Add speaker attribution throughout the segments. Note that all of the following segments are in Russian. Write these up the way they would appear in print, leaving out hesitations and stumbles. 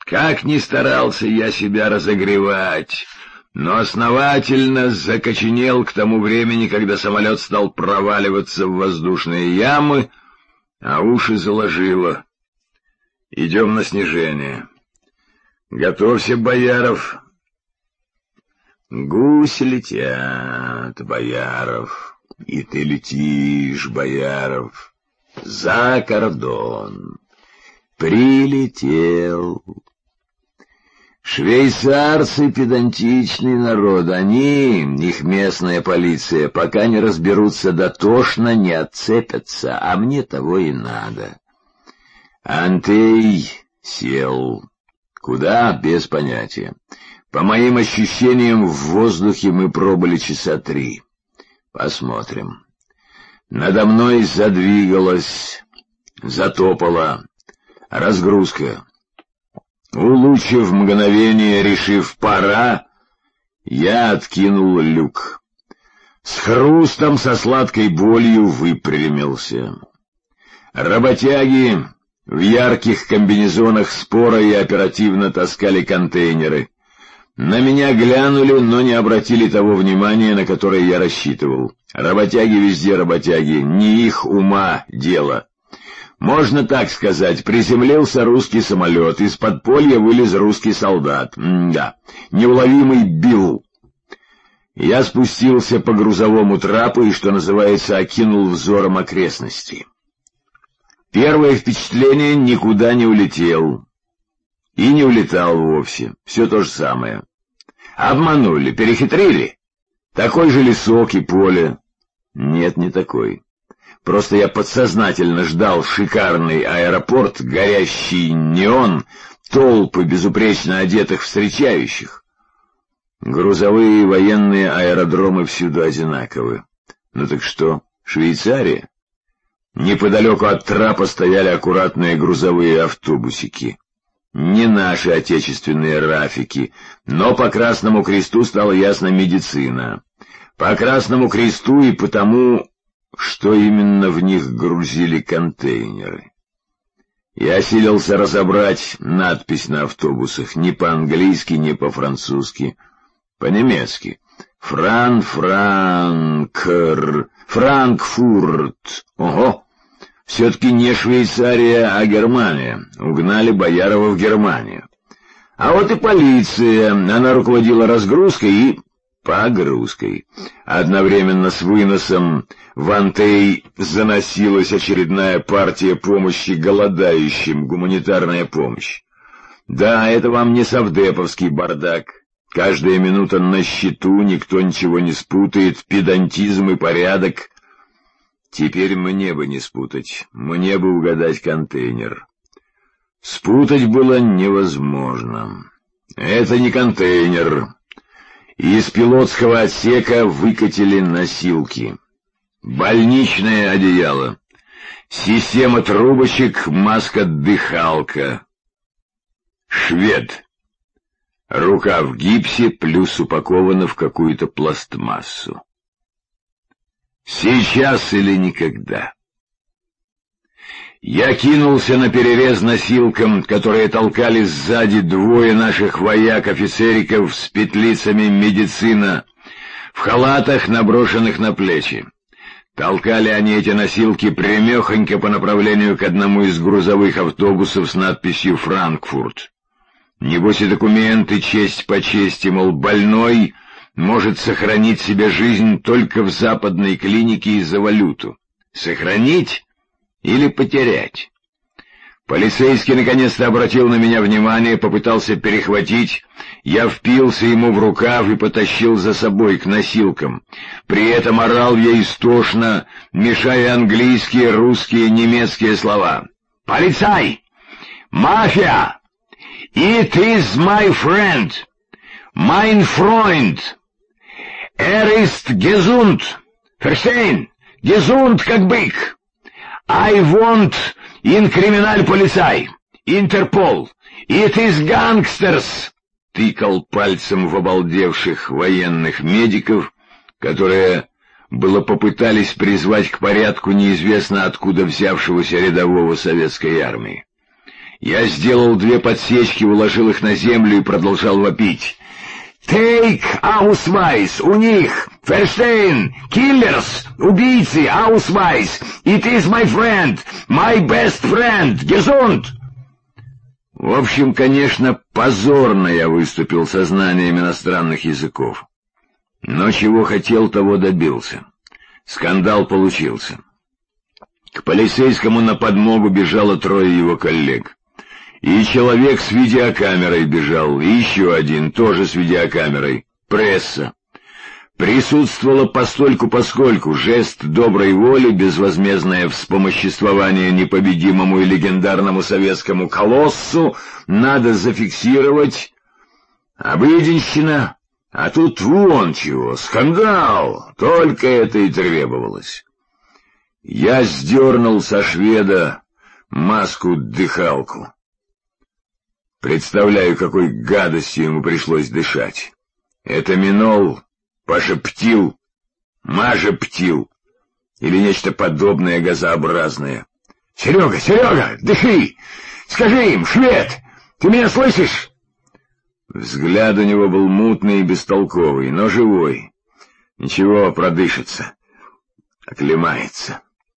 Speaker 1: Как ни старался я себя разогревать, но основательно закоченел к тому времени, когда самолет стал проваливаться в воздушные ямы, а уши заложило. Идем на снижение. Готовься, Бояров. Гуси летят, Бояров, и ты летишь, Бояров, за кордон. Прилетел. Швейцарцы — педантичный народ, их местная полиция, пока не разберутся дотошно, не отцепятся, а мне того и надо. Антей сел. Куда? Без понятия. По моим ощущениям, в воздухе мы пробыли часа 3. Посмотрим. Надо мной задвигалась, затопала разгрузка. Улучив мгновение, решив «пора», я откинул люк. С хрустом, со сладкой болью выпрямился. Работяги в ярких комбинезонах спора и оперативно таскали контейнеры. На меня глянули, но не обратили того внимания, на которое я рассчитывал. Работяги везде работяги, не их ума дело. Можно так сказать, приземлился русский самолет, из подполья вылез русский солдат. Да, неуловимый Билл. Я спустился по грузовому трапу и, что называется, окинул взором окрестности. Первое впечатление — никуда не улетел. И не улетал вовсе. Все то же самое. Обманули, перехитрили. Такой же лесок и поле. Нет, не такой. Просто я подсознательно ждал шикарный аэропорт, горящий неон, толпы безупречно одетых встречающих. Грузовые и военные аэродромы всюду одинаковы. Ну так что, Швейцария? Неподалеку от трапа стояли аккуратные грузовые автобусики. Не наши отечественные рафики, но по Красному Кресту стало ясно медицина. По Красному Кресту и потому, что именно в них грузили контейнеры. Я силился разобрать надпись на автобусах ни по-английски, ни по-французски, по-немецки. Франкфурт. Ого! Все-таки не Швейцария, а Германия. Угнали Боярова в Германию. А вот и полиция. Она руководила разгрузкой и погрузкой. Одновременно с выносом в Антей заносилась очередная партия помощи голодающим, гуманитарная помощь. Да, это вам не совдеповский бардак. Каждая минута на счету, никто ничего не спутает, педантизм и порядок. Теперь мне бы не спутать, мне бы угадать контейнер. Спутать было невозможно. Это не контейнер. Из пилотского отсека выкатили носилки. Больничное одеяло. Система трубочек, маска-дыхалка. Швед. Рука в гипсе, плюс упакована в какую-то пластмассу. Сейчас или никогда. Я кинулся на перерез носилкам, которые толкали сзади двое наших вояк-офицериков с петлицами медицина, в халатах, наброшенных на плечи. Толкали они эти носилки прямехонько по направлению к одному из грузовых автобусов с надписью «Франкфурт». Небось и документы, честь по чести, мол, больной может сохранить себе жизнь только в западной клинике и за валюту. Сохранить или потерять? Полицейский наконец-то обратил на меня внимание, попытался перехватить. Я впился ему в рукав и потащил за собой к носилкам. При этом орал я истошно, мешая английские, русские, немецкие слова. «Полицай! Мафия! It is my friend! Mein Freund! Ist gesund! Verstehen? Gesund, как бык! I want in Kriminalpolizei! Interpol! It is gangsters!» Тыкал пальцем в обалдевших военных медиков, которые было попытались призвать к порядку неизвестно откуда взявшегося рядового советской армии. Я сделал 2 подсечки, уложил их на землю и продолжал вопить. «Take Ausweis! У них! Verstehen! Killers! Убийцы! Ausweis! It is my friend! My best friend! Gesund!» В общем, конечно, позорно я выступил со знаниями иностранных языков. Но чего хотел, того добился. Скандал получился. К полицейскому на подмогу бежало 3 его коллег. И человек с видеокамерой бежал, и еще один, тоже с видеокамерой. Пресса. Присутствовало постольку-поскольку, жест доброй воли, безвозмездное вспомоществование непобедимому и легендарному советскому колоссу надо зафиксировать. Обыденщина, а тут вон чего, скандал, только это и требовалось. Я сдернул со шведа маску-дыхалку. Представляю, какой гадостью ему пришлось дышать. Это Минол, Паша Птил, Маша Птил или нечто подобное газообразное. «Серега, Серега, дыши! Скажи им, швед, ты меня слышишь?» Взгляд у него был мутный и бестолковый, но живой. Ничего, продышится, оклемается.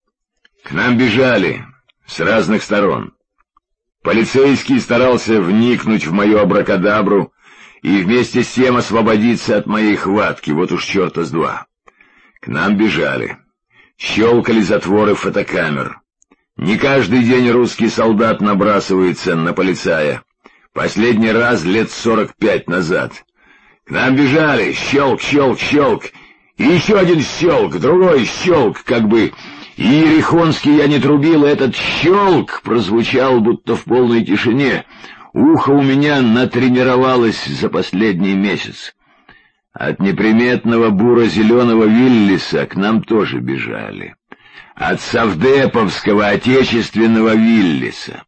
Speaker 1: К нам бежали с разных сторон. Полицейский старался вникнуть в мою абракадабру и вместе с тем освободиться от моей хватки, вот уж черта с два. К нам бежали. Щелкали затворы фотокамер. Не каждый день русский солдат набрасывается на полицая. Последний раз лет 45 назад. К нам бежали. Щелк, щелк, щелк. И еще один щелк, другой щелк, как бы... И ерехонский я не трубил, этот щелк прозвучал будто в полной тишине. Ухо у меня натренировалось за последний месяц. От неприметного буро-зеленого Виллиса к нам тоже бежали. От совдеповского отечественного Виллиса.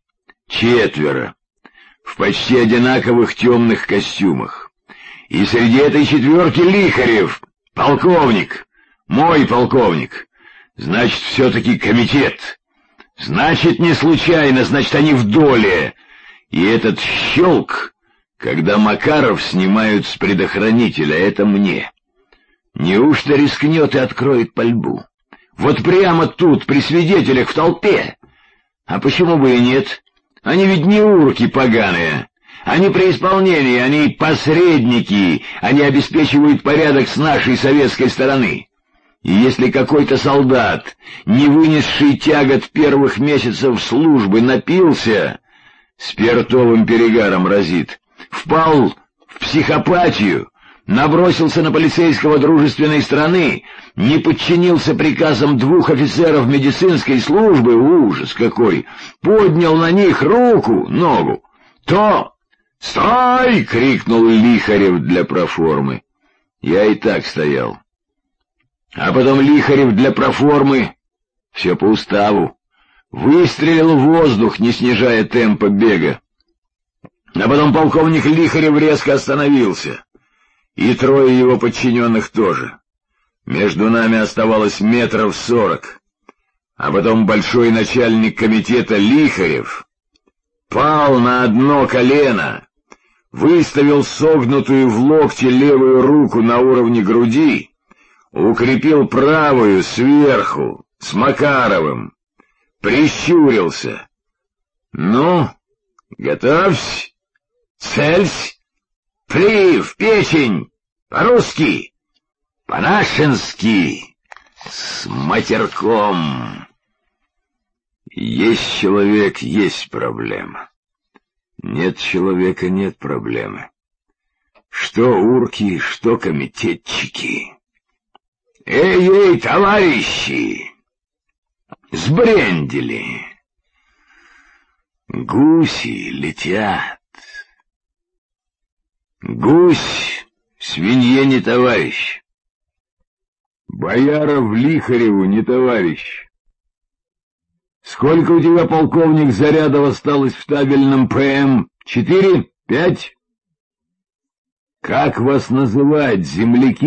Speaker 1: 4. В почти одинаковых темных костюмах. И среди этой 4 Лихарев, полковник, мой полковник. Значит, все-таки комитет. Значит, не случайно, значит, они в доле. И этот щелк, когда Макаров снимают с предохранителя, это мне. Неужто рискнет и откроет пальбу? Вот прямо тут, при свидетелях, в толпе. А почему бы и нет? Они ведь не урки поганые. Они при исполнении, они посредники, они обеспечивают порядок с нашей советской стороны. И если какой-то солдат, не вынесший тягот первых месяцев службы, напился, спиртовым перегаром разит, впал в психопатию, набросился на полицейского дружественной страны, не подчинился приказам 2 офицеров медицинской службы, ужас какой, поднял на них руку, ногу, то... «Стой!» — крикнул Лихарев для проформы. Я и так стоял. А потом Лихарев для проформы, все по уставу, выстрелил в воздух, не снижая темпа бега. А потом полковник Лихарев резко остановился, и 3 его подчиненных тоже. Между нами оставалось 40 метров. А потом большой начальник комитета Лихарев пал на одно колено, выставил согнутую в локте левую руку на уровне груди, укрепил правую сверху, с Макаровым, прищурился. «Ну, готовься, целься, пли в печень, по-русски, по-нашенски, с матерком». Есть человек — есть проблема. Нет человека — нет проблемы. Что урки, что комитетчики. «Эй, товарищи! Сбрендили! Гуси летят. Гусь свинье не товарищ. Бояров Лихареву не товарищ. Сколько у тебя, полковник, зарядов осталось в табельном ПМ? 4? 5? Как вас называть,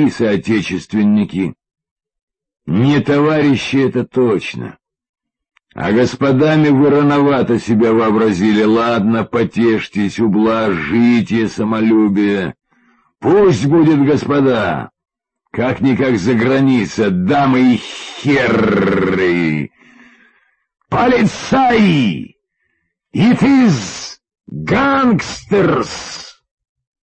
Speaker 1: земляки-соотечественники? Не товарищи, это точно. А господами вы рановато себя вообразили. Ладно, потешьтесь, ублажите самолюбие. Пусть будет, господа. Как-никак за граница, дамы и херры. Полицай! It is gangsters!